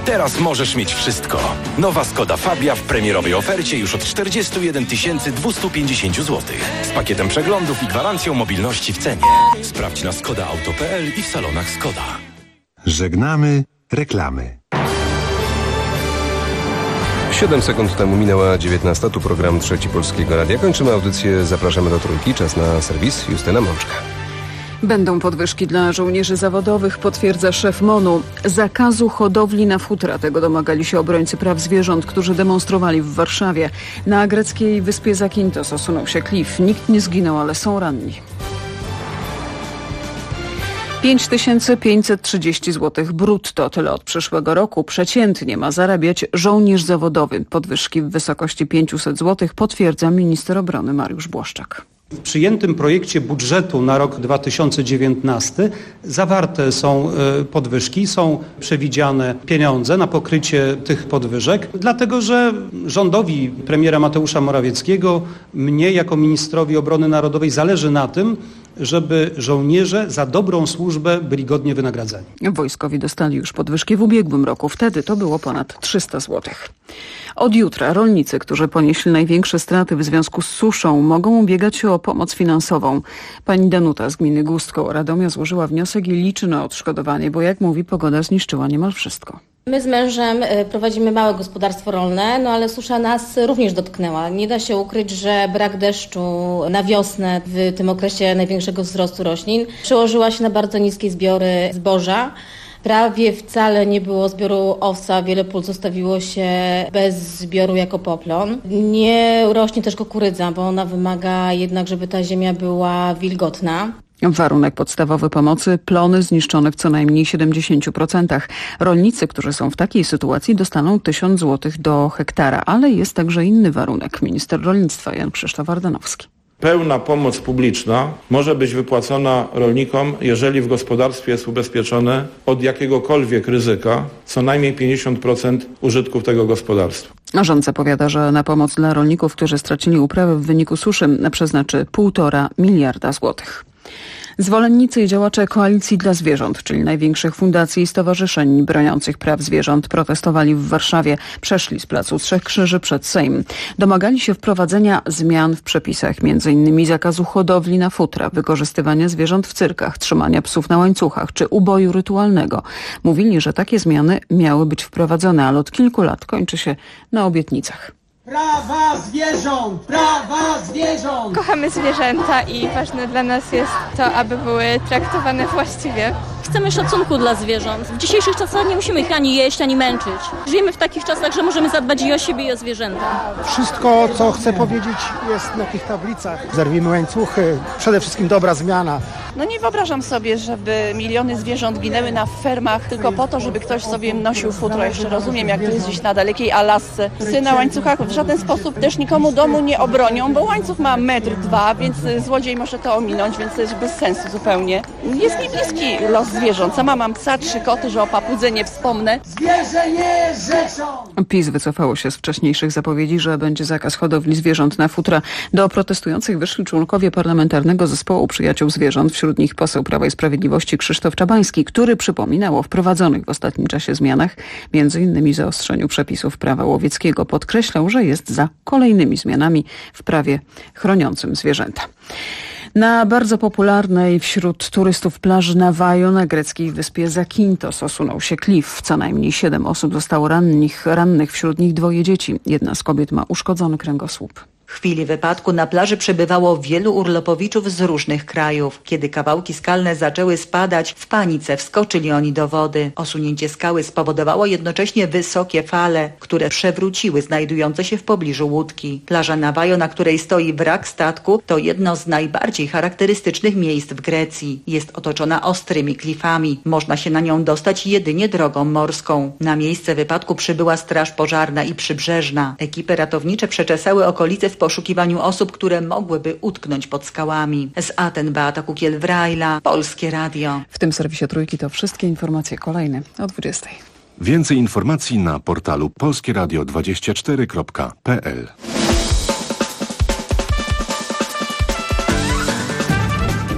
Teraz możesz mieć wszystko. Nowa Skoda Fabia w premierowej ofercie już od 41 250 zł. Z pakietem przeglądów i gwarancją mobilności w cenie. Sprawdź na skodaauto.pl i w salonach Skoda. Żegnamy reklamy. 7 sekund temu minęła 19. Tu program Trzeci Polskiego Radia. Kończymy audycję. Zapraszamy do Trójki. Czas na serwis. Justyna Mączka. Będą podwyżki dla żołnierzy zawodowych, potwierdza szef MON-u. Zakazu hodowli na futra. Tego domagali się obrońcy praw zwierząt, którzy demonstrowali w Warszawie. Na greckiej wyspie Zakintos osunął się klif. Nikt nie zginął, ale są ranni. 5530 zł brutto, tyle od przyszłego roku. Przeciętnie ma zarabiać żołnierz zawodowy. Podwyżki w wysokości 500 zł potwierdza minister obrony Mariusz Błaszczak. W przyjętym projekcie budżetu na rok 2019 zawarte są podwyżki, są przewidziane pieniądze na pokrycie tych podwyżek, dlatego że rządowi premiera Mateusza Morawieckiego, mnie jako ministrowi obrony narodowej zależy na tym, żeby żołnierze za dobrą służbę byli godnie wynagradzani. Wojskowi dostali już podwyżki w ubiegłym roku. Wtedy to było ponad 300 zł. Od jutra rolnicy, którzy ponieśli największe straty w związku z suszą, mogą ubiegać się o pomoc finansową. Pani Danuta z gminy Gust koło Radomia złożyła wniosek i liczy na odszkodowanie, bo jak mówi, pogoda zniszczyła niemal wszystko. My z mężem prowadzimy małe gospodarstwo rolne, ale susza nas również dotknęła. Nie da się ukryć, że brak deszczu na wiosnę w tym okresie największego wzrostu roślin przełożyła się na bardzo niskie zbiory zboża. Prawie wcale nie było zbioru owsa, wiele pól zostawiło się bez zbioru jako poplon. Nie rośnie też kukurydza, bo ona wymaga jednak, żeby ta ziemia była wilgotna. Warunek podstawowy pomocy: plony zniszczone w co najmniej 70%. Rolnicy, którzy są w takiej sytuacji, dostaną 1000 zł do hektara, ale jest także inny warunek. Minister rolnictwa Jan Krzysztof Ardanowski. Pełna pomoc publiczna może być wypłacona rolnikom, jeżeli w gospodarstwie jest ubezpieczone od jakiegokolwiek ryzyka co najmniej 50% użytków tego gospodarstwa. Rząd zapowiada, że na pomoc dla rolników, którzy stracili uprawy w wyniku suszy, przeznaczy 1,5 miliarda złotych. Zwolennicy i działacze Koalicji dla Zwierząt, czyli największych fundacji i stowarzyszeń broniących praw zwierząt, protestowali w Warszawie. Przeszli z placu Trzech Krzyży przed Sejm. Domagali się wprowadzenia zmian w przepisach, m.in. zakazu hodowli na futra, wykorzystywania zwierząt w cyrkach, trzymania psów na łańcuchach czy uboju rytualnego. Mówili, że takie zmiany miały być wprowadzone, ale od kilku lat kończy się na obietnicach. Prawa zwierząt! Prawa zwierząt! Kochamy zwierzęta i ważne dla nas jest to, aby były traktowane właściwie. Chcemy szacunku dla zwierząt. W dzisiejszych czasach nie musimy ich ani jeść, ani męczyć. Żyjemy w takich czasach, że możemy zadbać i o siebie, i o zwierzęta. Wszystko, co chcę powiedzieć, jest na tych tablicach. Zerwijmy łańcuchy. Przede wszystkim dobra zmiana. Nie wyobrażam sobie, żeby miliony zwierząt ginęły na fermach tylko po to, żeby ktoś sobie nosił futro. Jeszcze rozumiem, jak to jest gdzieś na dalekiej Alasce. Psy na łańcuchach w żaden sposób też nikomu domu nie obronią, bo łańcuch ma 1,2 m, więc złodziej może to ominąć, więc to jest bez sensu zupełnie. Jest mi bliski los zwierząt. Sama mam psa, 3 koty, że o papudze nie wspomnę. Zwierzę nie rzeczą! PiS wycofało się z wcześniejszych zapowiedzi, że będzie zakaz hodowli zwierząt na futra. Do protestujących wyszli członkowie Parlamentarnego Zespołu Przyjaciół Zwierząt, wśród nich poseł Prawa i Sprawiedliwości Krzysztof Czabański, który przypominał o wprowadzonych w ostatnim czasie zmianach, m.in. zaostrzeniu przepisów prawa łowieckiego. Podkreślał, że jest za kolejnymi zmianami w prawie chroniącym zwierzęta. Na bardzo popularnej wśród turystów plaży Navajo na greckiej wyspie Zakintos osunął się klif. Co najmniej 7 osób zostało rannych, wśród nich 2 dzieci. Jedna z kobiet ma uszkodzony kręgosłup. W chwili wypadku na plaży przebywało wielu urlopowiczów z różnych krajów. Kiedy kawałki skalne zaczęły spadać, w panice wskoczyli oni do wody. Osunięcie skały spowodowało jednocześnie wysokie fale, które przewróciły znajdujące się w pobliżu łódki. Plaża Navajo, na której stoi wrak statku, to jedno z najbardziej charakterystycznych miejsc w Grecji. Jest otoczona ostrymi klifami. Można się na nią dostać jedynie drogą morską. Na miejsce wypadku przybyła straż pożarna i przybrzeżna. Ekipy ratownicze przeczesały okolice w poszukiwaniu osób, które mogłyby utknąć pod skałami. Z Aten Beata Kukiel-Wrajla, Polskie Radio. W tym serwisie Trójki to wszystkie informacje, kolejne o 20:00. Więcej informacji na portalu polskieradio24.pl.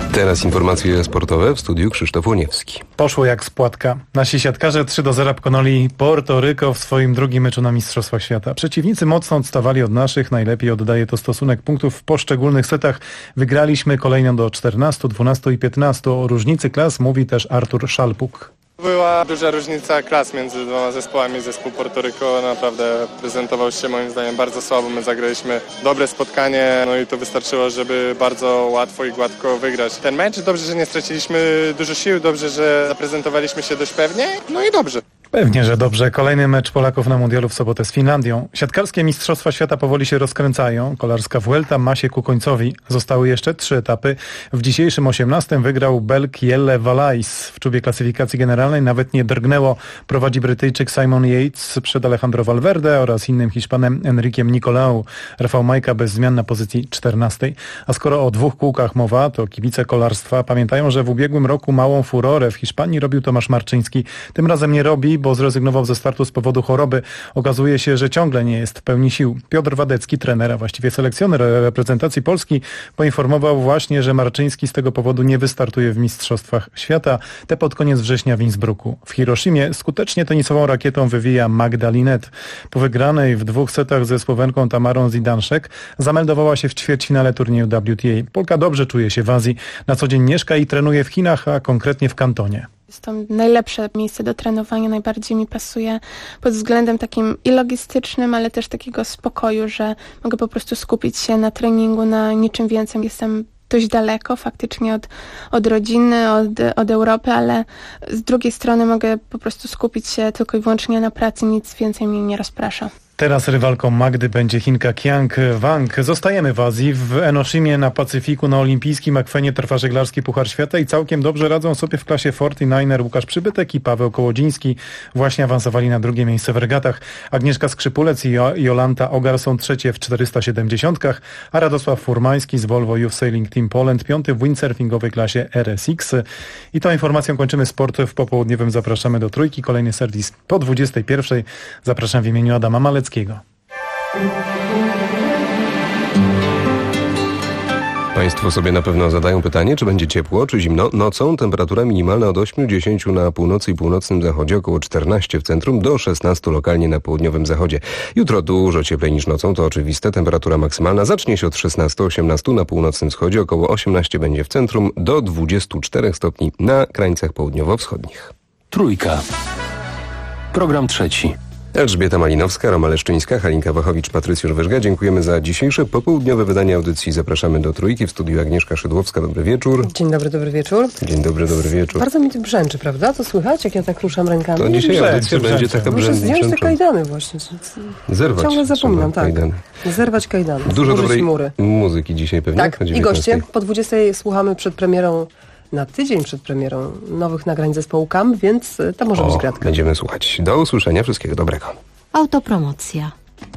Teraz informacje sportowe w studiu Krzysztof Łoniewski. Poszło jak z płatka. Nasi siatkarze 3-0 pokonali Porto-Ryko w swoim drugim meczu na Mistrzostwach Świata. Przeciwnicy mocno odstawali od naszych, najlepiej oddaje to stosunek punktów w poszczególnych setach. Wygraliśmy kolejno do 14, 12 i 15. O różnicy klas mówi też Artur Szalpuk. Była duża różnica klas między dwoma zespołami. Zespół Porto-Ryko naprawdę prezentował się moim zdaniem bardzo słabo. My zagraliśmy dobre spotkanie, no i to wystarczyło, żeby bardzo łatwo i gładko wygrać ten mecz. Dobrze, że nie straciliśmy dużo sił, dobrze, że zaprezentowaliśmy się dość pewnie, no i dobrze. Pewnie, że dobrze. Kolejny mecz Polaków na mundialu w sobotę z Finlandią. Siatkarskie Mistrzostwa Świata powoli się rozkręcają. Kolarska Vuelta ma się ku końcowi. Zostały jeszcze 3 etapy. W dzisiejszym 18 wygrał Belg Jelle Valais. W czubie klasyfikacji generalnej nawet nie drgnęło. Prowadzi Brytyjczyk Simon Yates przed Alejandro Valverde oraz innym Hiszpanem Enriquem Nicolau. Rafał Majka bez zmian na pozycji 14. A skoro o 2 kółkach mowa, to kibice kolarstwa pamiętają, że w ubiegłym roku małą furorę w Hiszpanii robił Tomasz Marczyński. Tym razem nie robi, bo zrezygnował ze startu z powodu choroby. Okazuje się, że ciągle nie jest w pełni sił. Piotr Wadecki, trener, a właściwie selekcjoner reprezentacji Polski, poinformował właśnie, że Marczyński z tego powodu nie wystartuje w Mistrzostwach Świata. Te pod koniec września w Innsbrucku. W Hiroshimie skutecznie tenisową rakietą wywija Magda Linette. Po wygranej w 2 setach ze Słowenką Tamarą Zidanszek zameldowała się w ćwierćfinale turnieju WTA. Polka dobrze czuje się w Azji. Na co dzień mieszka i trenuje w Chinach, a konkretnie w Kantonie. Jest to najlepsze miejsce do trenowania, najbardziej mi pasuje pod względem takim i logistycznym, ale też takiego spokoju, że mogę po prostu skupić się na treningu, na niczym więcej. Jestem dość daleko faktycznie od rodziny, od Europy, ale z drugiej strony mogę po prostu skupić się tylko i wyłącznie na pracy, nic więcej mnie nie rozprasza. Teraz rywalką Magdy będzie Chinka Qiang Wang. Zostajemy w Azji. W Enoshimie na Pacyfiku na olimpijskim akwenie trwa żeglarski Puchar Świata i całkiem dobrze radzą sobie w klasie 49er Łukasz Przybytek i Paweł Kołodziński. Właśnie awansowali na 2. miejsce w regatach. Agnieszka Skrzypulec i Jolanta Ogar są 3 w 470, a Radosław Furmański z Volvo Youth Sailing Team Poland 5 w windsurfingowej klasie RSX. I tą informacją kończymy sport w popołudniowym. Zapraszamy do Trójki. Kolejny serwis po 21. Zapraszam w imieniu Adama Maleckiego. Państwo sobie na pewno zadają pytanie, czy będzie ciepło, czy zimno. Nocą temperatura minimalna od 8-10 na północy i północnym zachodzie, około 14 w centrum, do 16 lokalnie na południowym zachodzie. Jutro dużo cieplej niż nocą, to oczywiste. Temperatura maksymalna zacznie się od 16-18 na północnym wschodzie, około 18 będzie w centrum, do 24 stopni na krańcach południowo-wschodnich. Trójka. Program trzeci. Elżbieta Malinowska, Roma Leszczyńska, Halinka Wachowicz, Patrycjusz Wyżga. Dziękujemy za dzisiejsze popołudniowe wydanie audycji. Zapraszamy do Trójki. W studiu Agnieszka Szydłowska. Dobry wieczór. Dzień dobry, dobry wieczór. Dzień dobry, dobry wieczór. Bardzo mi to brzęczy, prawda? To słychać, jak ja tak ruszam rękami? To dzisiaj audycja będzie taka Muszę zdjąć te kajdany właśnie. Zerwać. Ciągle zapominam, tak. Kajdany. Zerwać kajdany. Dużo dobrej muzyki dzisiaj pewnie. Tak, i goście. Po 20 słuchamy przed premierą, na tydzień przed premierą nowych nagrań zespołu KAM, więc to może być gratka. Będziemy słuchać. Do usłyszenia. Wszystkiego dobrego. Autopromocja.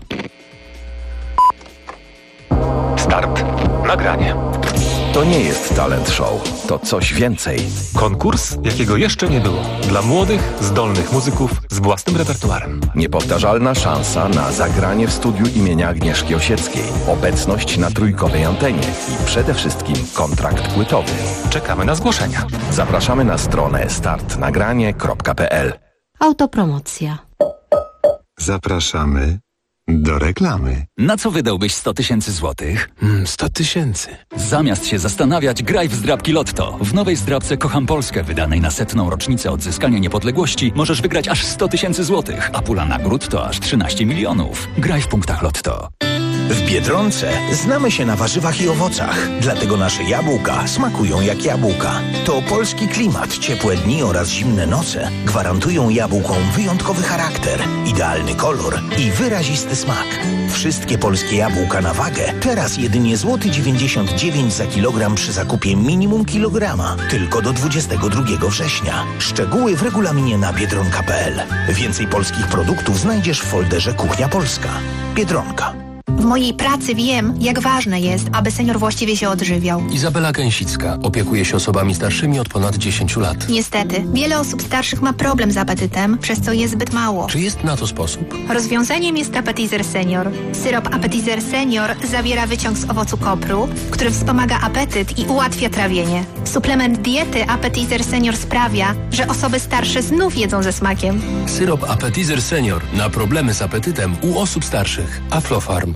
Start. Nagranie. To nie jest talent show, to coś więcej. Konkurs, jakiego jeszcze nie było. Dla młodych, zdolnych muzyków z własnym repertuarem. Niepowtarzalna szansa na zagranie w studiu imienia Agnieszki Osieckiej. Obecność na trójkowej antenie i przede wszystkim kontrakt płytowy. Czekamy na zgłoszenia. Zapraszamy na stronę startnagranie.pl. Autopromocja. Zapraszamy do reklamy. Na co wydałbyś 100 000 złotych? 100 000. Zamiast się zastanawiać, graj w zdrabki Lotto. W nowej zdrabce Kocham Polskę, wydanej na 100. rocznicę odzyskania niepodległości, możesz wygrać aż 100 000 złotych, a pula nagród to aż 13 milionów. Graj w punktach Lotto. W Biedronce znamy się na warzywach i owocach, dlatego nasze jabłka smakują jak jabłka. To polski klimat, ciepłe dni oraz zimne noce gwarantują jabłkom wyjątkowy charakter, idealny kolor i wyrazisty smak. Wszystkie polskie jabłka na wagę teraz jedynie złoty 99 za kilogram przy zakupie minimum kilograma. Tylko do 22 września. Szczegóły w regulaminie na biedronka.pl. Więcej polskich produktów znajdziesz w folderze Kuchnia Polska. Biedronka. W mojej pracy wiem, jak ważne jest, aby senior właściwie się odżywiał. Izabela Gęsicka opiekuje się osobami starszymi od ponad 10 lat. Niestety, wiele osób starszych ma problem z apetytem, przez co je zbyt mało. Czy jest na to sposób? Rozwiązaniem jest Appetizer Senior. Syrop Appetizer Senior zawiera wyciąg z owocu kopru, który wspomaga apetyt i ułatwia trawienie. Suplement diety Appetizer Senior sprawia, że osoby starsze znów jedzą ze smakiem. Syrop Appetizer Senior na problemy z apetytem u osób starszych. Aflofarm.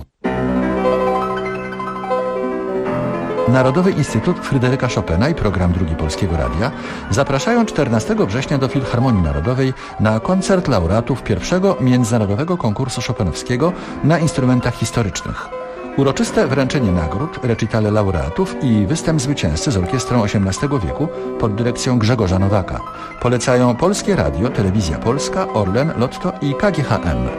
Narodowy Instytut Fryderyka Chopina i program Drugi Polskiego Radia zapraszają 14 września do Filharmonii Narodowej na koncert laureatów pierwszego międzynarodowego konkursu chopinowskiego na instrumentach historycznych. Uroczyste wręczenie nagród, recitale laureatów i występ zwycięzcy z orkiestrą XVIII wieku pod dyrekcją Grzegorza Nowaka. Polecają Polskie Radio, Telewizja Polska, Orlen, Lotto i KGHM.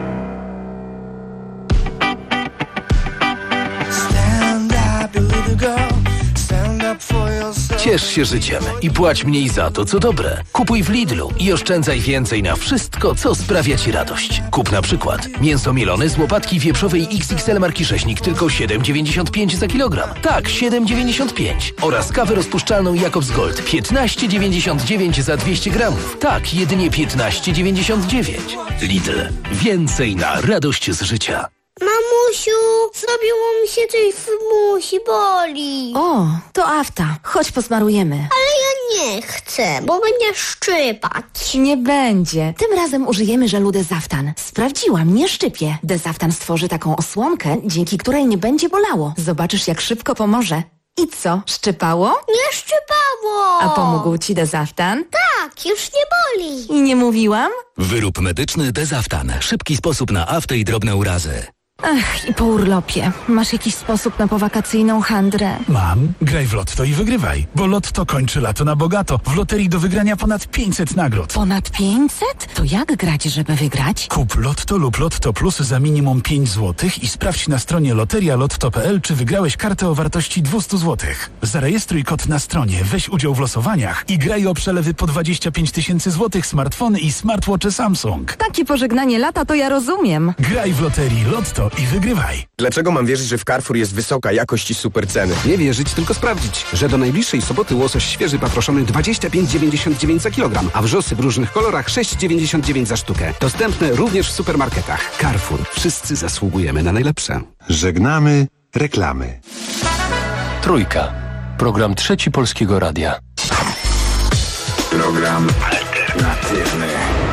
Ciesz się życiem i płać mniej za to, co dobre. Kupuj w Lidlu i oszczędzaj więcej na wszystko, co sprawia Ci radość. Kup na przykład mięso mielone z łopatki wieprzowej XXL marki Sześnik tylko 7,95 za kilogram. Tak, 7,95. Oraz kawę rozpuszczalną Jakobs Gold 15,99 za 200 gramów. Tak, jedynie 15,99. Lidl. Więcej na radość z życia. Mamusiu, zrobiło mi się coś w musi, boli. O, to afta. Chodź posmarujemy. Ale ja nie chcę, bo będzie szczypać. Nie będzie. Tym razem użyjemy żelu Dezaftan. Sprawdziłam, nie szczypie. Dezaftan stworzy taką osłonkę, dzięki której nie będzie bolało. Zobaczysz, jak szybko pomoże. I co, szczypało? Nie szczypało. A pomógł Ci Dezaftan? Tak, już nie boli. I nie mówiłam? Wyrób medyczny Dezaftan. Szybki sposób na aftę i drobne urazy. Ach, i po urlopie. Masz jakiś sposób na powakacyjną handrę? Mam. Graj w Lotto i wygrywaj. Bo Lotto kończy lato na bogato. W loterii do wygrania ponad 500 nagród. Ponad 500? To jak grać, żeby wygrać? Kup Lotto lub Lotto Plus za minimum 5 zł i sprawdź na stronie loterialotto.pl, czy wygrałeś kartę o wartości 200 zł. Zarejestruj kod na stronie, weź udział w losowaniach i graj o przelewy po 25 000 złotych, smartfony i smartwatche Samsung. Takie pożegnanie lata to ja rozumiem. Graj w loterii Lotto i wygrywaj. Dlaczego mam wierzyć, że w Carrefour jest wysoka jakość i super ceny? Nie wierzyć, tylko sprawdzić, że do najbliższej soboty łosoś świeży patroszony 25,99 za kilogram, a wrzosy w różnych kolorach 6,99 za sztukę. Dostępne również w supermarketach. Carrefour. Wszyscy zasługujemy na najlepsze. Żegnamy reklamy. Trójka. Program Trzeci Polskiego Radia. Program alternatywny.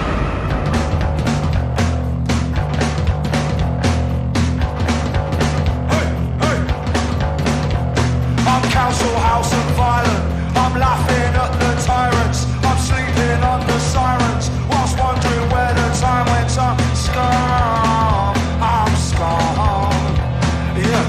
Council house and violent. I'm laughing at the tyrants. I'm sleeping under sirens whilst wondering where the time went. I'm scum. I'm scum. Yeah.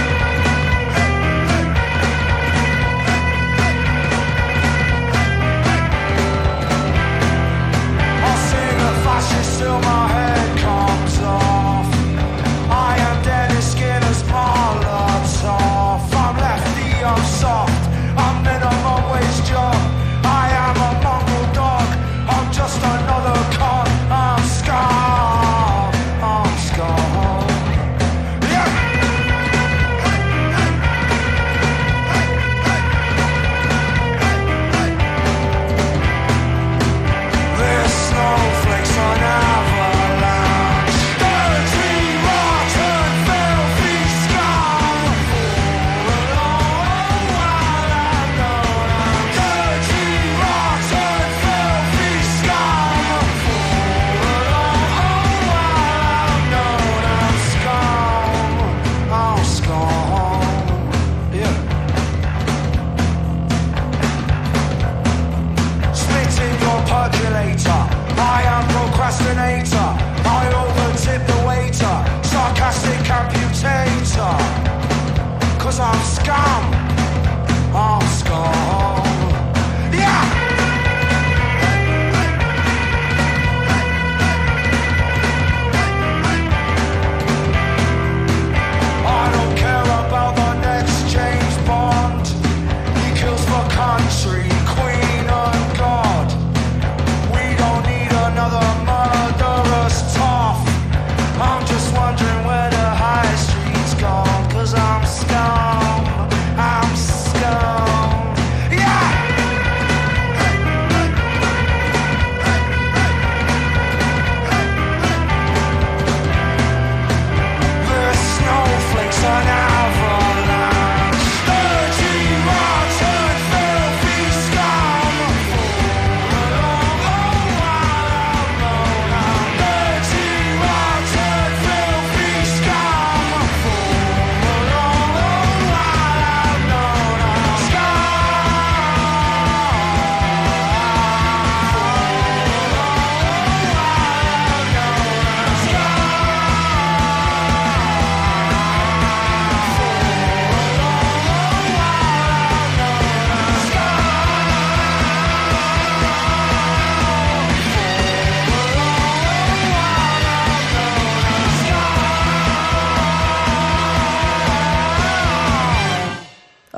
I sing a fascist till my head comes off. I am Dennis Skinner's Molotov. I'm lefty, I'm soft, I'm minimum wage job. I am a mongrel dog, I'm just another con. I'm scum, I'm scum. Yeah. There's snowflakes on avalanche. Dirty, rotten, filthy scum. I am procrastinator. I overtip the waiter. Sarcastic amputator. 'Cause I'm scum. I'm scum. Yeah. I don't care about the next James Bond. He kills for country, Queen and God. We don't need another murderous tough. I'm just wondering where the high street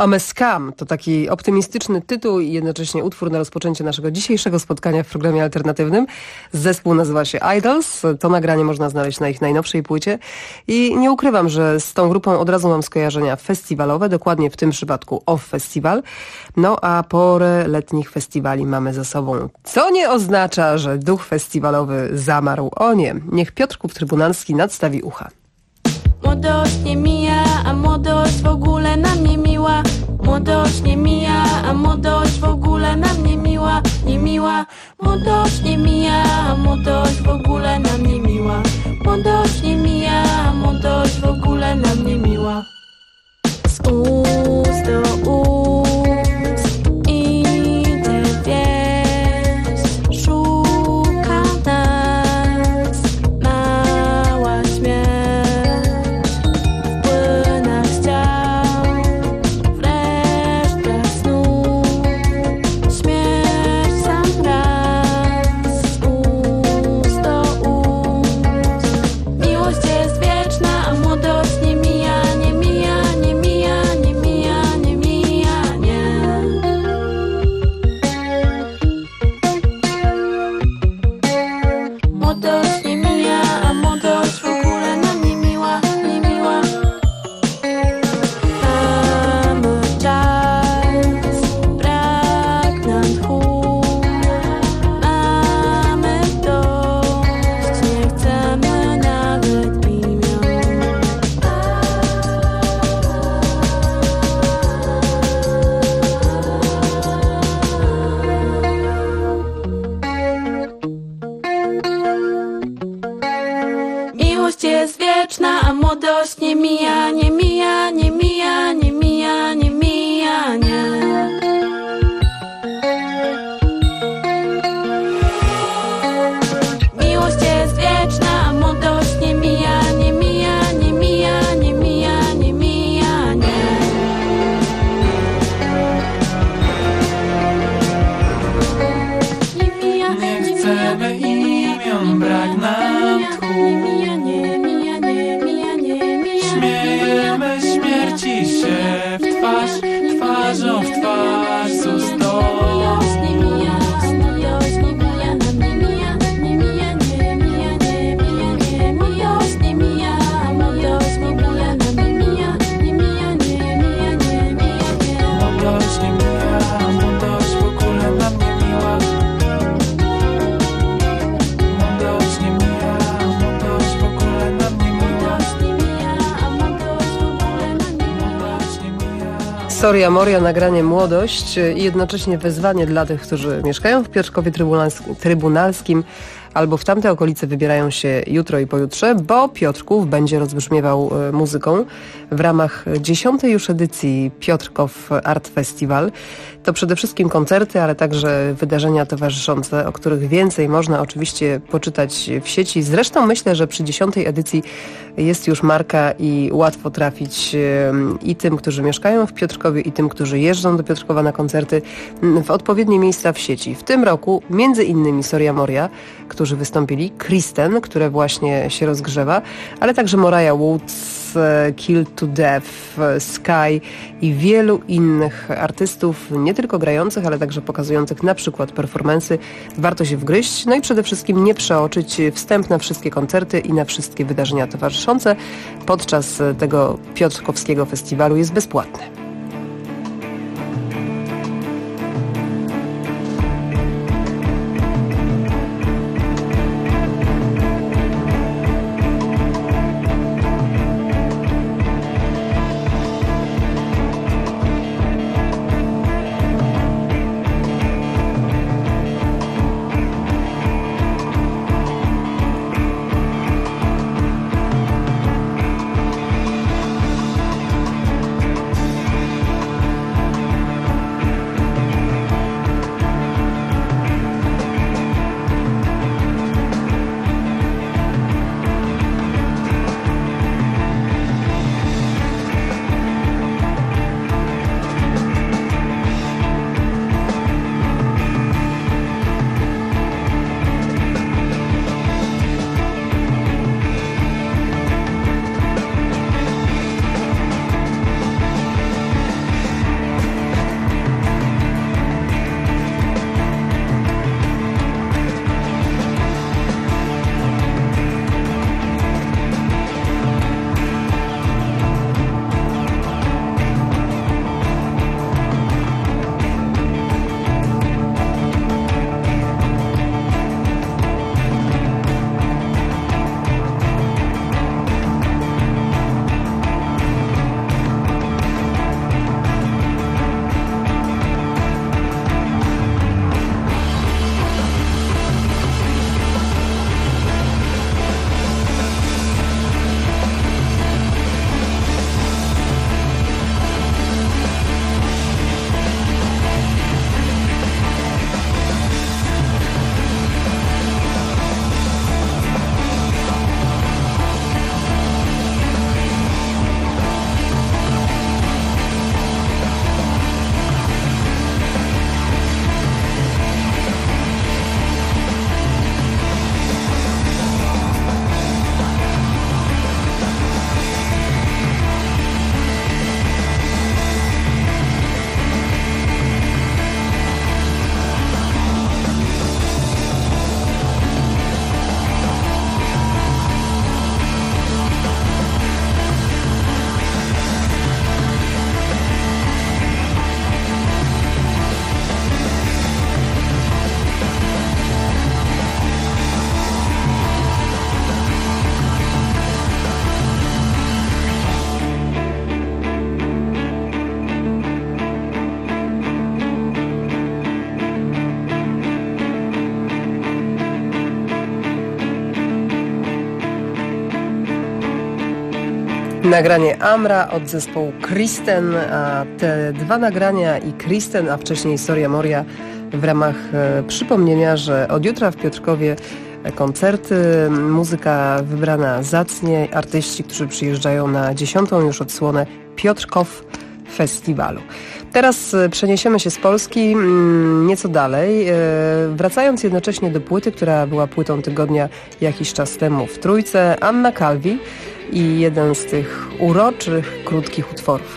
Ameskam to taki optymistyczny tytuł i jednocześnie utwór na rozpoczęcie naszego dzisiejszego spotkania w programie alternatywnym. Zespół nazywa się Idols. To nagranie można znaleźć na ich najnowszej płycie i nie ukrywam, że z tą grupą od razu mam skojarzenia festiwalowe, dokładnie w tym przypadku Off Festival. No a porę letnich festiwali mamy za sobą, co nie oznacza, że duch festiwalowy zamarł. O nie, niech Piotrków Trybunalski nadstawi ucha. Młodość nie mija, a młodość w ogóle nam nie miła. Młodość nie mija, a młodość w ogóle nam nie miła. Nie miła. Młodość nie mija, a młodość w ogóle nam nie miła. Młodość nie mija, a młodość w ogóle nam nie miła. Z ust do ust idzie wieść, szuka nas mała śmierć. W płynach ciał, w resztkach snu, śmierć sam raz. Z ust do ust miłość jest wieczna, a młodość nie mija, nie mija, nie mija, nie mija, nie mija, nie. Młodość nie mija, a młodość w ogóle nam nie miła, nie miła. Mamy czas, brak nam tchu. Mamy dość, nie chcemy nawet imion. Miłość jest wieczna, a młodość nie mija, nie mija, nie mija, nie mija, nie mija, nie. Miłość jest wieczna, a młodość nie mija, nie mija, nie mija, nie mija, nie mija, nie. Nie mija, nie chcemy imion, brak nam tchu. Nie mija, nie mija, nie mija, nie mija. Śmiejemy śmierci się w twarz, twarzą w twarz z ust do ust. Nie mija, miłość nie mija, nam nie mija, nie mija, nie mija, nie mija, nie miłość nie mija, a młodość nie mija, nam nie mija, nie mija, nie mija, nie mija, nie. Młodość nie mija, a młodość w ogóle nam nie miła. Młodość nie mija, a młodość w ogóle nam nie miła. Młodość nie mija, a młodość w ogóle nam nie miła. Młodość nie mija. Soria Moria, nagranie Młodość i jednocześnie wezwanie dla tych, którzy mieszkają w Piotrkowie Trybunalskim albo w tamte okolice wybierają się jutro i pojutrze, bo Piotrków będzie rozbrzmiewał muzyką w ramach 10. już edycji Piotrków Art Festival. To przede wszystkim koncerty, ale także wydarzenia towarzyszące, o których więcej można oczywiście poczytać w sieci. Zresztą myślę, że przy 10. edycji jest już marka i łatwo trafić i tym, którzy mieszkają w Piotrkowie, i tym, którzy jeżdżą do Piotrkowa na koncerty, w odpowiednie miejsca w sieci. W tym roku między innymi Soria Moria, którzy wystąpili, Kristen, które właśnie się rozgrzewa, ale także Mariah Woods, Killed to Death, Sky i wielu innych artystów, nie tylko grających, ale także pokazujących na przykład performance'y. Warto się wgryźć, no i przede wszystkim nie przeoczyć. Wstęp na wszystkie koncerty i na wszystkie wydarzenia towarzyszące podczas tego Piotrkowskiego Festiwalu jest bezpłatny. Nagranie Amra od zespołu Kristen, a te dwa nagrania i Kristen, a wcześniej Soria Moria w ramach przypomnienia, że od jutra w Piotrkowie koncerty, muzyka wybrana zacnie, artyści, którzy przyjeżdżają na 10. już odsłonę Piotrkow Festiwalu. Teraz przeniesiemy się z Polski nieco dalej, wracając jednocześnie do płyty, która była płytą tygodnia jakiś czas temu w Trójce, Anna Calvi i jeden z tych uroczych, krótkich utworów.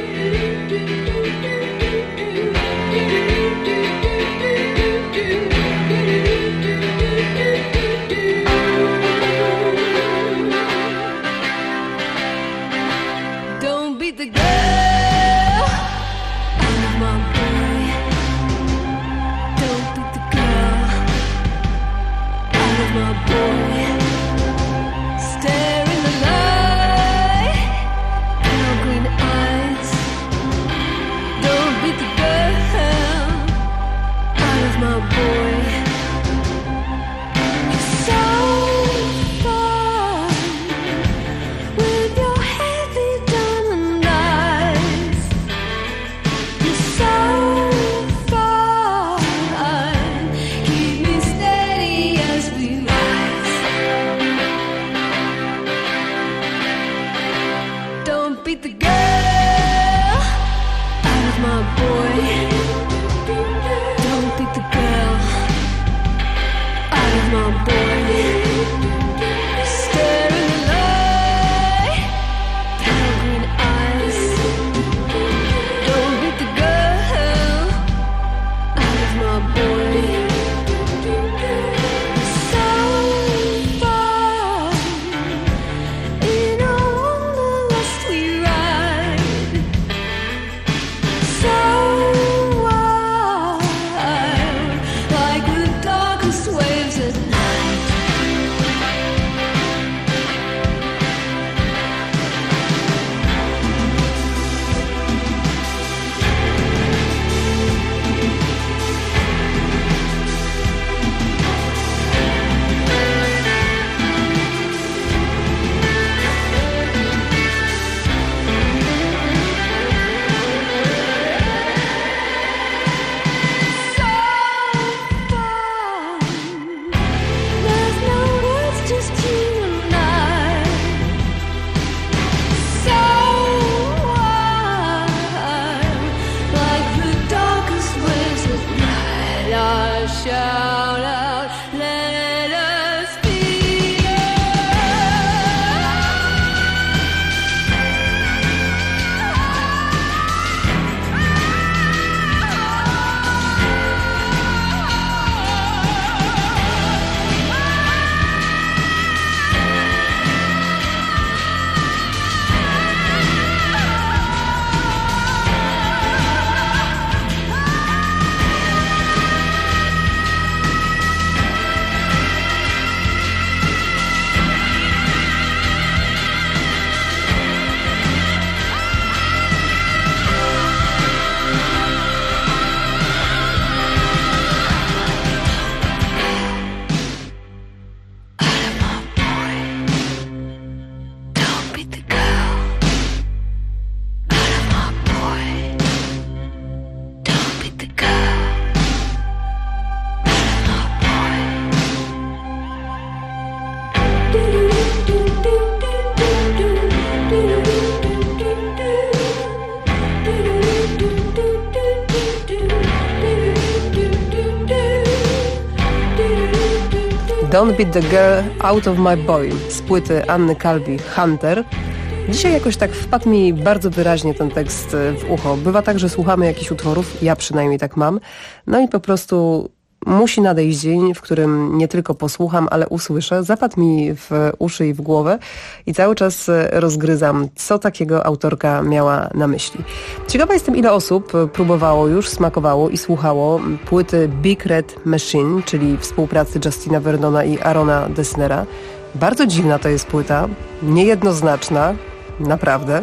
Don't Beat the Girl Out of My Boy z płyty Anny Calvi Hunter. Dzisiaj jakoś tak wpadł mi bardzo wyraźnie ten tekst w ucho. Bywa tak, że słuchamy jakichś utworów, ja przynajmniej tak mam, no i po prostu musi nadejść dzień, w którym nie tylko posłucham, ale usłyszę. Zapadł mi w uszy i w głowę i cały czas rozgryzam, co takiego autorka miała na myśli. Ciekawa jestem, ile osób próbowało już, smakowało i słuchało płyty Big Red Machine, czyli współpracy Justina Vernona i Aarona Dessnera. Bardzo dziwna to jest płyta, niejednoznaczna, naprawdę.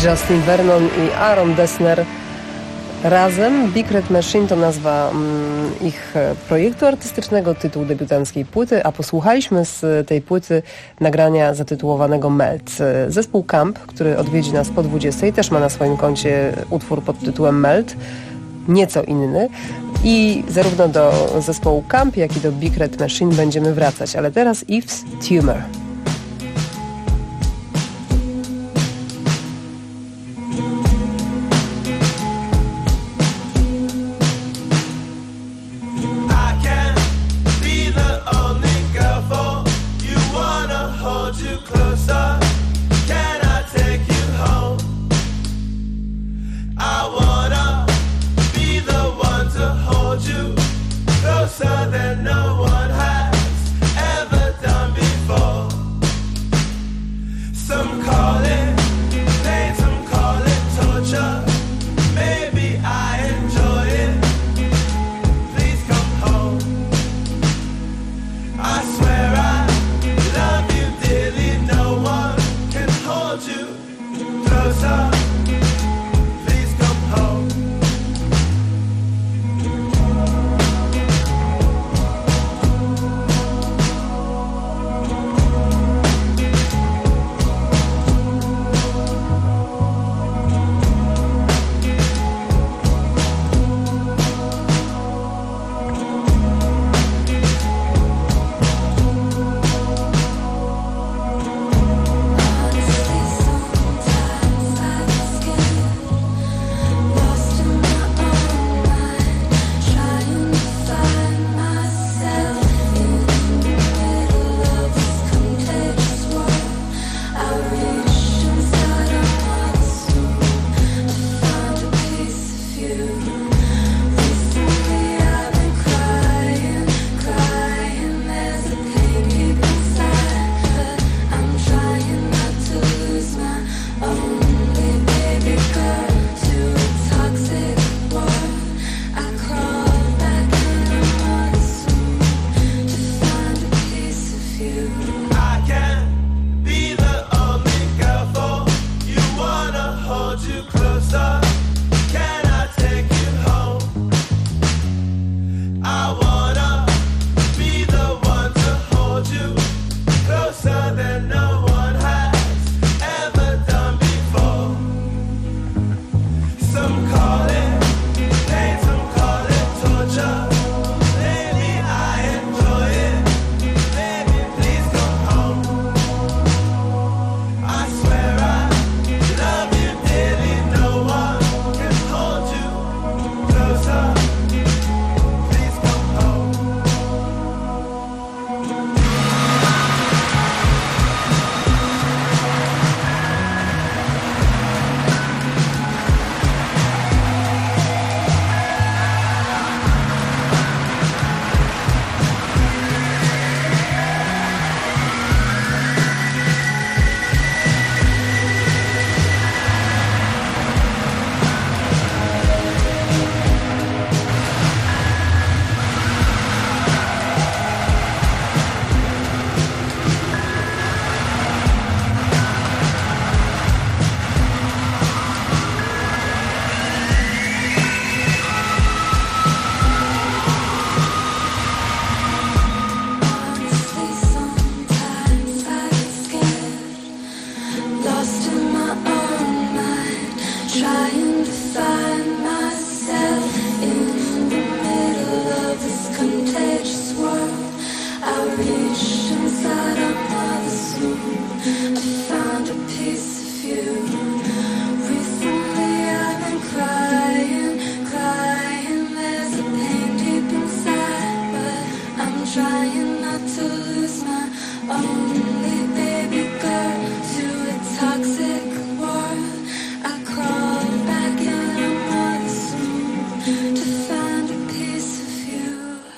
Justin Vernon i Aaron Dessner razem. Big Red Machine to nazwa ich projektu artystycznego, tytuł debiutanckiej płyty, a posłuchaliśmy z tej płyty nagrania zatytułowanego Melt. Zespół Camp, który odwiedzi nas po 20, też ma na swoim koncie utwór pod tytułem Melt, nieco inny. I zarówno do zespołu Camp, jak i do Big Red Machine będziemy wracać. Ale teraz Eve's Tumor.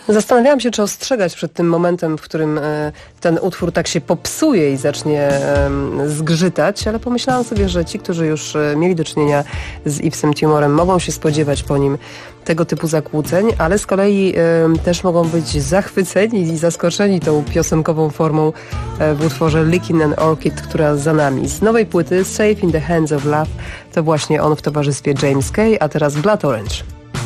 Zastanawiałam się, czy ostrzegać przed tym momentem, w którym ten utwór tak się popsuje i zacznie zgrzytać, ale pomyślałam sobie, że ci, którzy już mieli do czynienia z Yvesem Tumorem, mogą się spodziewać po nim tego typu zakłóceń, ale z kolei też mogą być zachwyceni i zaskoczeni tą piosenkową formą w utworze Lickin' an Orchid, która za nami. Z nowej płyty Safe in the Hands of Love to właśnie on w towarzystwie James Kay, a teraz Blood Orange.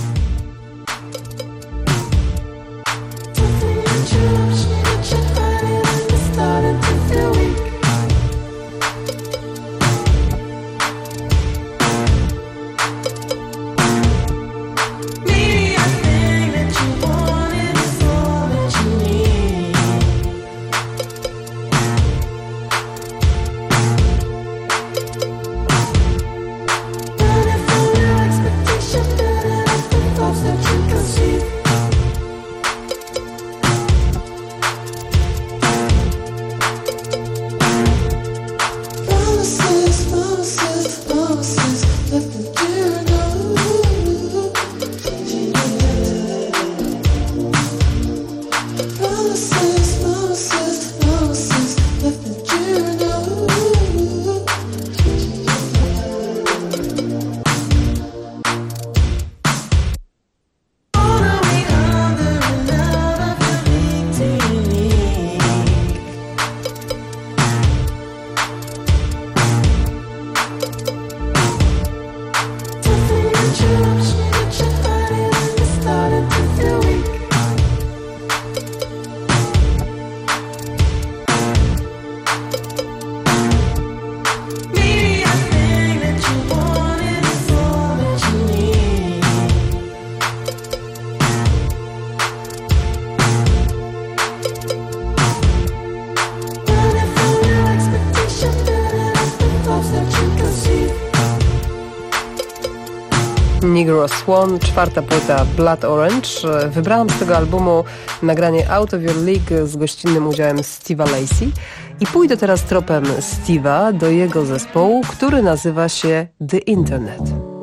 Negro Swan, 4. płyta Blood Orange. Wybrałam z tego albumu nagranie Out of Your League z gościnnym udziałem Steve'a Lacy i pójdę teraz tropem Steve'a do jego zespołu, który nazywa się The Internet.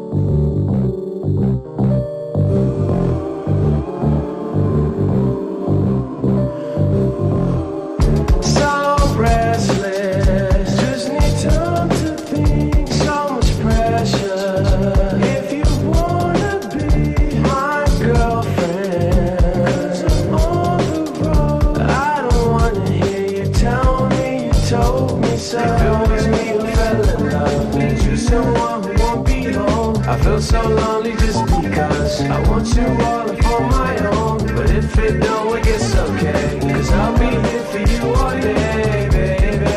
So lonely just because I want you all for my own. But if it don't, I guess okay, 'cause I'll be here for you all day, baby.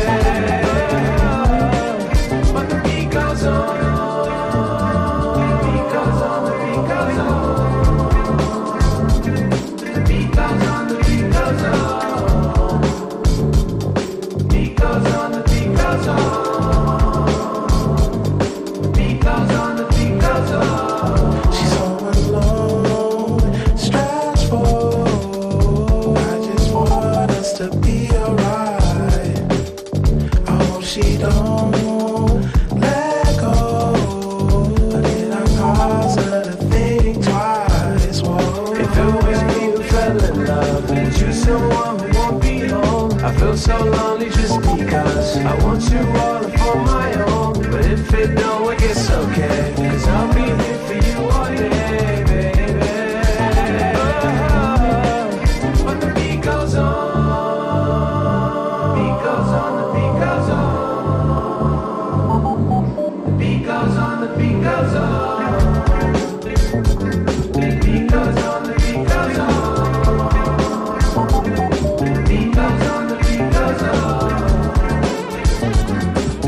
But the beat goes on. The beat goes on, the beat goes on. The beat goes on, the beat goes on. The beat goes on, the beat goes on. She's all alone, stressful. I just want us to be alright. I hope she don't let go. Did I cause her to think twice? Whoa. If it was me who fell in love, and you someone who won't be home, I feel so lonely just because I want you all for my own. But if it don't, I guess okay, 'cause I'll be here for you all day, baby. But the beat goes on. The beat goes on, the beat goes on. The beat goes on, the beat goes on. The beat goes on, the beat goes on. The beat goes on, the beat goes on.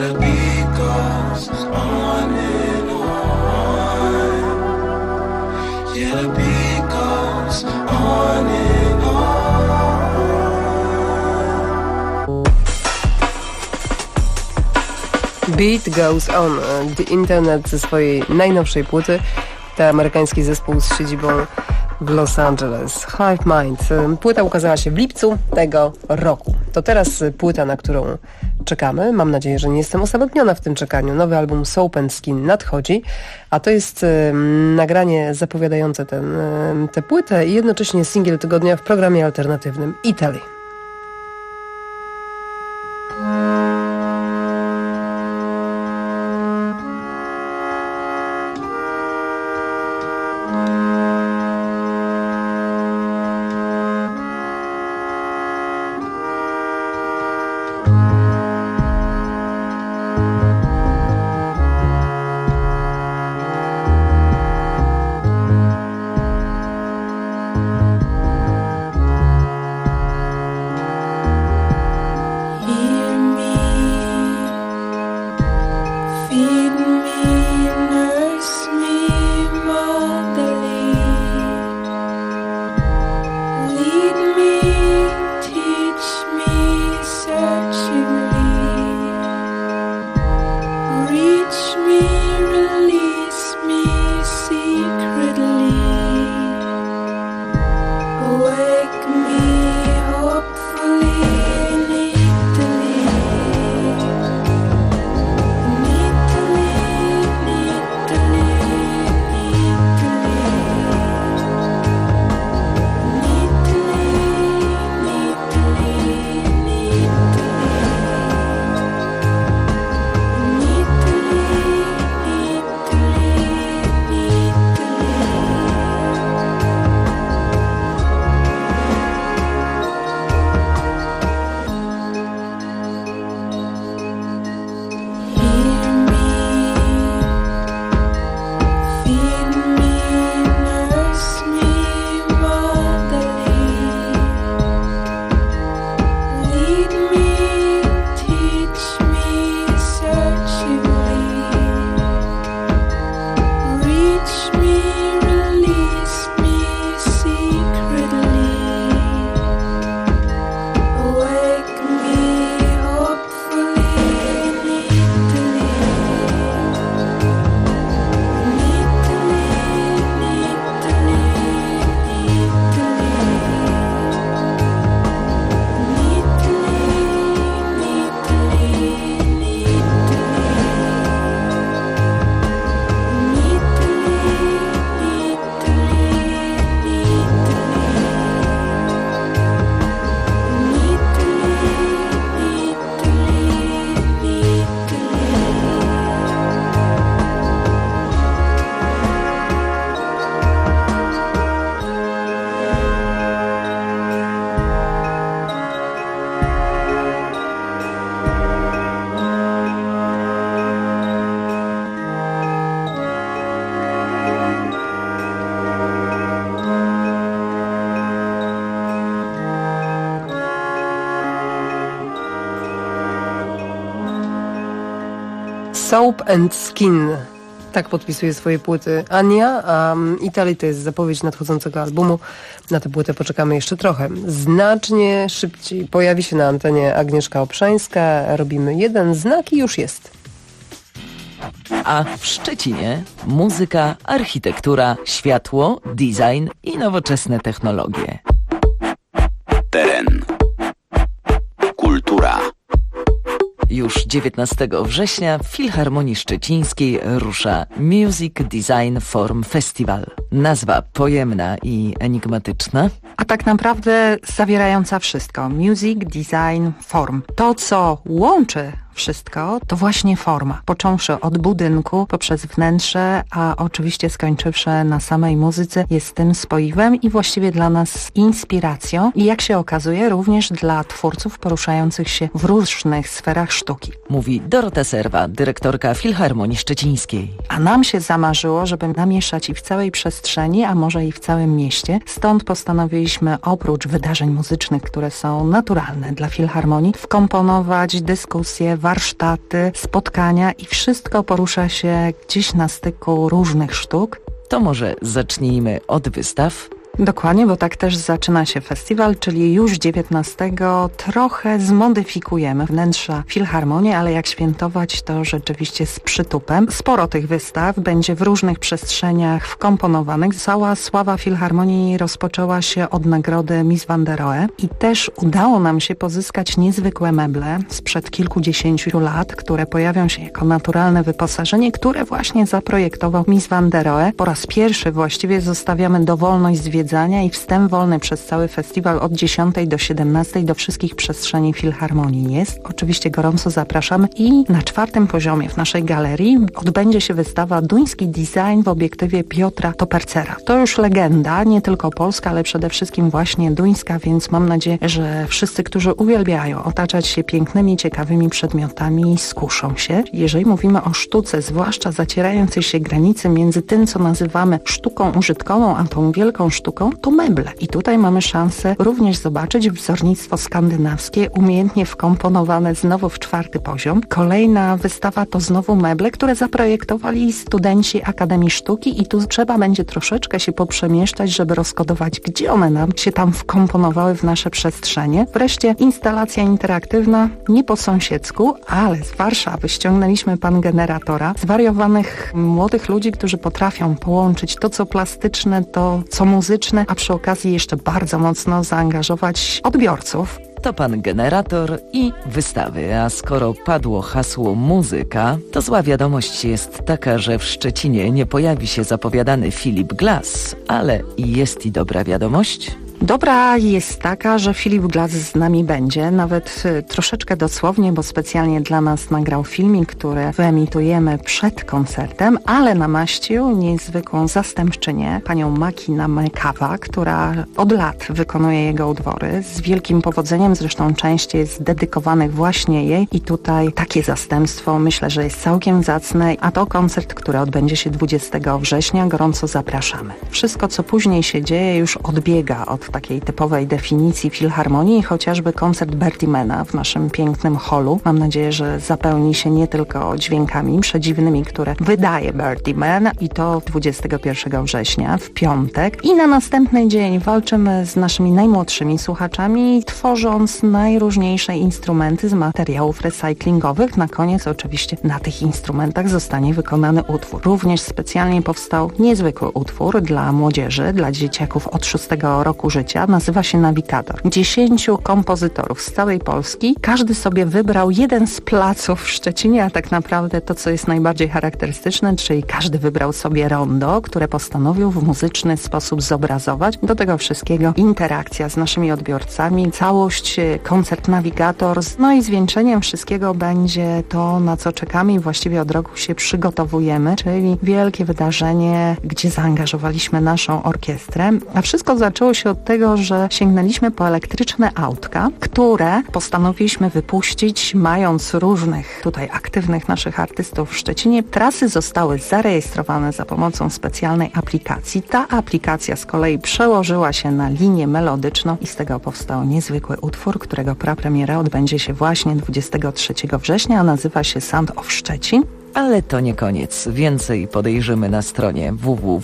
the beat goes on and on. Yeah, the beat goes on and on. Beat Goes On, The Internet ze swojej najnowszej płyty. To amerykański zespół z siedzibą w Los Angeles. Hive Mind. Płyta ukazała się w lipcu tego roku. To teraz płyta, na którą czekamy. Mam nadzieję, że nie jestem osamotniona w tym czekaniu. Nowy album Soap and Skin nadchodzi, a to jest nagranie zapowiadające tę płytę i jednocześnie singiel tygodnia w programie alternatywnym Italy. Soap and Skin. Tak podpisuje swoje płyty Ania, a Italy to jest zapowiedź nadchodzącego albumu. Na tę płytę poczekamy jeszcze trochę. Znacznie szybciej pojawi się na antenie Agnieszka Obszańska. Robimy jeden znak i już jest. A w Szczecinie muzyka, architektura, światło, design i nowoczesne technologie. Teren. Kultura. Już 19 września w Filharmonii Szczecińskiej rusza Music Design Forum Festival. Nazwa pojemna i enigmatyczna, a tak naprawdę zawierająca wszystko. Music Design Forum. To, co łączy wszystko, to właśnie forma. Począwszy od budynku, poprzez wnętrze, a oczywiście skończywszy na samej muzyce, jest tym spoiwem i właściwie dla nas inspiracją i jak się okazuje również dla twórców poruszających się w różnych sferach sztuki. Mówi Dorota Serwa, dyrektorka Filharmonii Szczecińskiej. A nam się zamarzyło, żeby namieszać i w całej przestrzeni, a może i w całym mieście. Stąd postanowiliśmy oprócz wydarzeń muzycznych, które są naturalne dla Filharmonii, wkomponować dyskusje, warsztaty, spotkania i wszystko porusza się gdzieś na styku różnych sztuk. To może zacznijmy od wystaw. Dokładnie, bo tak też zaczyna się festiwal, czyli już 19 trochę zmodyfikujemy wnętrza Filharmonii, ale jak świętować, to rzeczywiście z przytupem. Sporo tych wystaw będzie w różnych przestrzeniach wkomponowanych. Cała sława Filharmonii rozpoczęła się od nagrody Mies van der Rohe i też udało nam się pozyskać niezwykłe meble sprzed kilkudziesięciu lat, które pojawią się jako naturalne wyposażenie, które właśnie zaprojektował Mies van der Rohe. Po raz pierwszy właściwie zostawiamy dowolność zwiedzania i wstęp wolny przez cały festiwal od 10 do 17 do wszystkich przestrzeni Filharmonii jest. Oczywiście gorąco zapraszamy i na 4. poziomie w naszej galerii odbędzie się wystawa Duński design w obiektywie Piotra Topercera. To już legenda, nie tylko polska, ale przede wszystkim właśnie duńska, więc mam nadzieję, że wszyscy, którzy uwielbiają otaczać się pięknymi, ciekawymi przedmiotami, skuszą się. Jeżeli mówimy o sztuce, zwłaszcza zacierającej się granicy między tym, co nazywamy sztuką użytkową, a tą wielką sztuką, to meble. I tutaj mamy szansę również zobaczyć wzornictwo skandynawskie, umiejętnie wkomponowane znowu w 4. poziom. Kolejna wystawa to znowu meble, które zaprojektowali studenci Akademii Sztuki i tu trzeba będzie troszeczkę się poprzemieszczać, żeby rozkodować, gdzie one nam się tam wkomponowały w nasze przestrzenie. Wreszcie instalacja interaktywna, nie po sąsiedzku, ale z Warszawy ściągnęliśmy pan generatora, zwariowanych młodych ludzi, którzy potrafią połączyć to, co plastyczne, to, co muzyczne, a przy okazji jeszcze bardzo mocno zaangażować odbiorców. To pan generator i wystawy, a skoro padło hasło muzyka, to zła wiadomość jest taka, że w Szczecinie nie pojawi się zapowiadany Philip Glass, ale jest i dobra wiadomość. Dobra jest taka, że Philip Glass z nami będzie, nawet troszeczkę dosłownie, bo specjalnie dla nas nagrał filmik, który wyemitujemy przed koncertem, ale namaścił niezwykłą zastępczynię, panią Maki Namekawa, która od lat wykonuje jego utwory z wielkim powodzeniem, zresztą część jest dedykowanych właśnie jej i tutaj takie zastępstwo myślę, że jest całkiem zacne, a to koncert, który odbędzie się 20 września, gorąco zapraszamy. Wszystko, co później się dzieje, już odbiega od takiej typowej definicji Filharmonii, chociażby koncert Bertimena w naszym pięknym holu. Mam nadzieję, że zapełni się nie tylko dźwiękami przedziwnymi, które wydaje Bertimen i to 21 września, w piątek. I na następny dzień walczymy z naszymi najmłodszymi słuchaczami, tworząc najróżniejsze instrumenty z materiałów recyklingowych. Na koniec oczywiście na tych instrumentach zostanie wykonany utwór. Również specjalnie powstał niezwykły utwór dla młodzieży, dla dzieciaków od 6 roku życia. Nazywa się Navigator. 10 kompozytorów z całej Polski. Każdy sobie wybrał jeden z placów w Szczecinie, a tak naprawdę to, co jest najbardziej charakterystyczne, czyli każdy wybrał sobie rondo, które postanowił w muzyczny sposób zobrazować. Do tego wszystkiego interakcja z naszymi odbiorcami, całość, koncert Navigator. No i zwieńczeniem wszystkiego będzie to, na co czekamy i właściwie od roku się przygotowujemy, czyli wielkie wydarzenie, gdzie zaangażowaliśmy naszą orkiestrę. A wszystko zaczęło się od tego, że sięgnęliśmy po elektryczne autka, które postanowiliśmy wypuścić, mając różnych tutaj aktywnych naszych artystów w Szczecinie. Trasy zostały zarejestrowane za pomocą specjalnej aplikacji. Ta aplikacja z kolei przełożyła się na linię melodyczną i z tego powstał niezwykły utwór, którego prapremiera odbędzie się właśnie 23 września, a nazywa się Sound of Szczecin. Ale to nie koniec. Więcej podejrzymy na stronie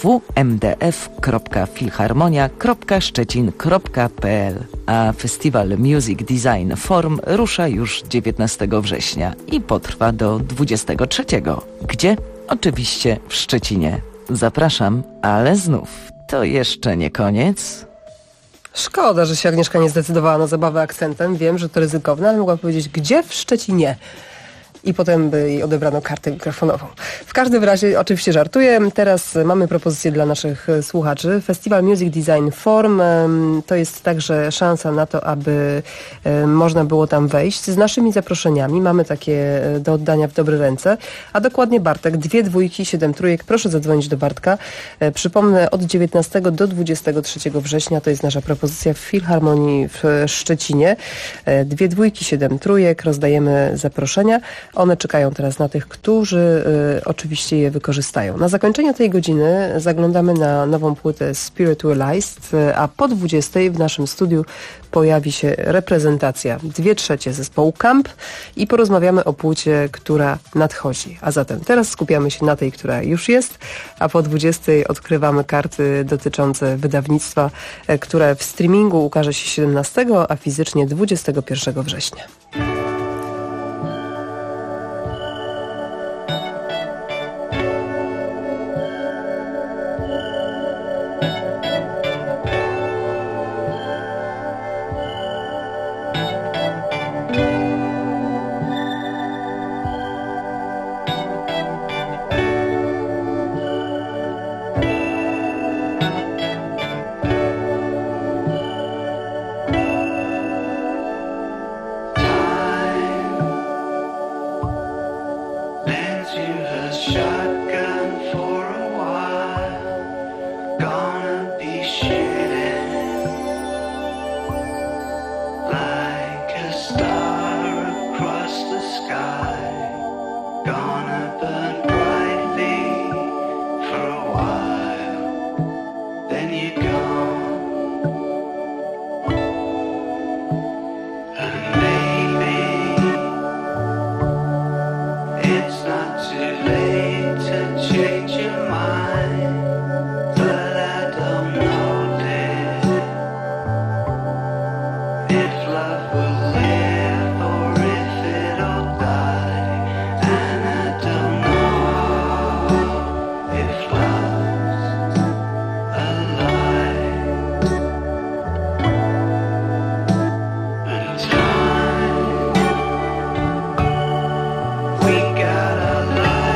www.mdf.filharmonia.szczecin.pl. A festiwal Music Design Forum rusza już 19 września i potrwa do 23. Gdzie? Oczywiście w Szczecinie. Zapraszam, ale znów to jeszcze nie koniec. Szkoda, że się Agnieszka nie zdecydowała na zabawę akcentem. Wiem, że to ryzykowne, ale mogła powiedzieć, gdzie w Szczecinie. I potem by jej odebrano kartę mikrofonową. W każdym razie, oczywiście żartuję. Teraz mamy propozycję dla naszych słuchaczy. Festiwal Music Design Forum to jest także szansa na to, aby można było tam wejść z naszymi zaproszeniami. Mamy takie do oddania w dobre ręce. A dokładnie Bartek, 2 dwójki, 7 trójek. Proszę zadzwonić do Bartka. Przypomnę, od 19 do 23 września to jest nasza propozycja w Filharmonii w Szczecinie. 2 dwójki, 7 trójek. Rozdajemy zaproszenia. One czekają teraz na tych, którzy oczywiście je wykorzystają. Na zakończenie tej godziny zaglądamy na nową płytę Spiritualized, a po 20 w naszym studiu pojawi się reprezentacja 2/3 zespołu Camp i porozmawiamy o płycie, która nadchodzi. A zatem teraz skupiamy się na tej, która już jest, a po 20 odkrywamy karty dotyczące wydawnictwa, które w streamingu ukaże się 17, a fizycznie 21 września. We got a lot.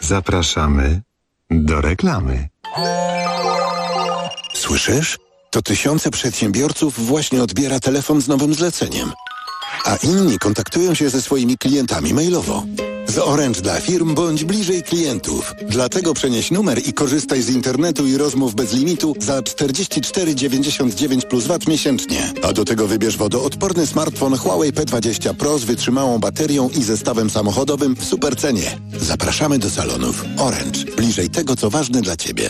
Zapraszamy do reklamy. Słyszysz? To tysiące przedsiębiorców właśnie odbiera telefon z nowym zleceniem. A inni kontaktują się ze swoimi klientami mailowo. Z Orange dla firm bądź bliżej klientów. Dlatego przenieś numer i korzystaj z internetu i rozmów bez limitu za 44,99 plus VAT miesięcznie. A do tego wybierz wodoodporny smartfon Huawei P20 Pro z wytrzymałą baterią i zestawem samochodowym w supercenie. Zapraszamy do salonów. Orange. Bliżej tego, co ważne dla Ciebie.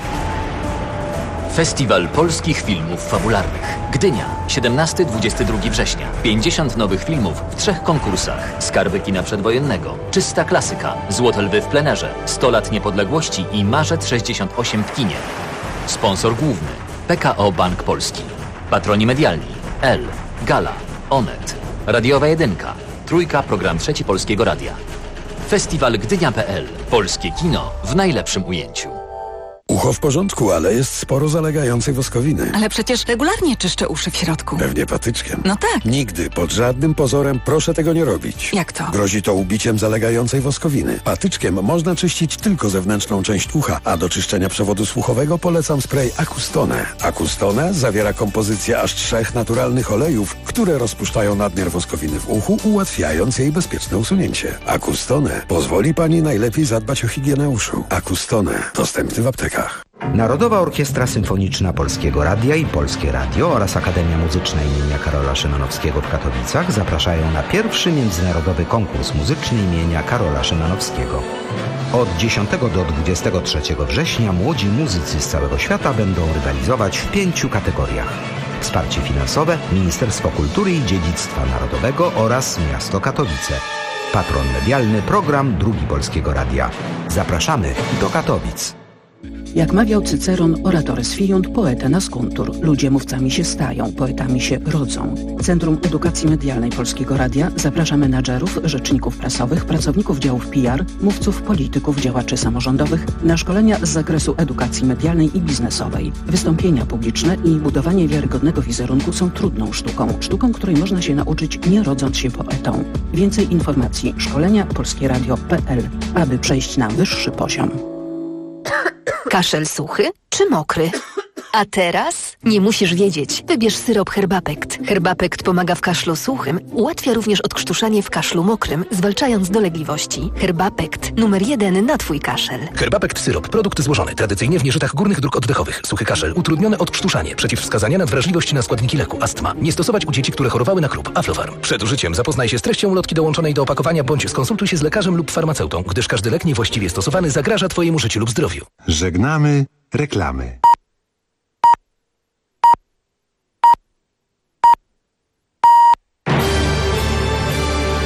Festiwal Polskich Filmów Fabularnych. Gdynia, 17-22 września. 50 nowych filmów w 3 konkursach. Skarby kina przedwojennego, Czysta klasyka, Złote lwy w plenerze, 100 lat niepodległości i Marzec 68 w kinie. Sponsor główny PKO Bank Polski. Patroni medialni L, Gala, Onet, Radiowa Jedynka, Trójka, program Trzeci Polskiego Radia. Festiwal Gdynia.pl. Polskie kino w najlepszym ujęciu. Ucho w porządku, ale jest sporo zalegającej woskowiny. Ale przecież regularnie czyszczę uszy w środku. Pewnie patyczkiem. No tak. Nigdy, pod żadnym pozorem proszę tego nie robić. Jak to? Grozi to ubiciem zalegającej woskowiny. Patyczkiem można czyścić tylko zewnętrzną część ucha, a do czyszczenia przewodu słuchowego polecam spray Acustone. Acustone zawiera kompozycję aż 3 naturalnych olejów, które rozpuszczają nadmiar woskowiny w uchu, ułatwiając jej bezpieczne usunięcie. Acustone pozwoli Pani najlepiej zadbać o higienę uszu. Acustone. Dostępny w aptekach. Narodowa Orkiestra Symfoniczna Polskiego Radia i Polskie Radio oraz Akademia Muzyczna imienia Karola Szymanowskiego w Katowicach zapraszają na pierwszy międzynarodowy konkurs muzyczny imienia Karola Szymanowskiego. Od 10 do 23 września młodzi muzycy z całego świata będą rywalizować w 5 kategoriach. Wsparcie finansowe, Ministerstwo Kultury i Dziedzictwa Narodowego oraz Miasto Katowice. Patron medialny, program Drugi Polskiego Radia. Zapraszamy do Katowic. Jak mawiał Cyceron, oratores fiunt, poeta nascuntur. Ludzie mówcami się stają, poetami się rodzą. Centrum Edukacji Medialnej Polskiego Radia zaprasza menadżerów, rzeczników prasowych, pracowników działów PR, mówców, polityków, działaczy samorządowych na szkolenia z zakresu edukacji medialnej i biznesowej. Wystąpienia publiczne i budowanie wiarygodnego wizerunku są trudną sztuką. Sztuką, której można się nauczyć nie rodząc się poetą. Więcej informacji szkolenia polskieradio.pl, aby przejść na wyższy poziom. Kaszel suchy czy mokry? A teraz nie musisz wiedzieć. Wybierz syrop Herbapekt. Herbapekt pomaga w kaszlu suchym, ułatwia również odkrztuszanie w kaszlu mokrym, zwalczając dolegliwości. Herbapekt. Numer 1 na Twój kaszel. Herbapekt syrop. Produkt złożony tradycyjnie w nieżytach górnych dróg oddechowych. Suchy kaszel. Utrudnione odkrztuszanie. Przeciwwskazania na wrażliwość na składniki leku. Astma. Nie stosować u dzieci, które chorowały na KRUP. Aflofarm. Przed użyciem zapoznaj się z treścią ulotki dołączonej do opakowania bądź skonsultuj się z lekarzem lub farmaceutą, gdyż każdy lek niewłaściwie stosowany zagraża Twojemu życiu lub zdrowiu. Żegnamy reklamy.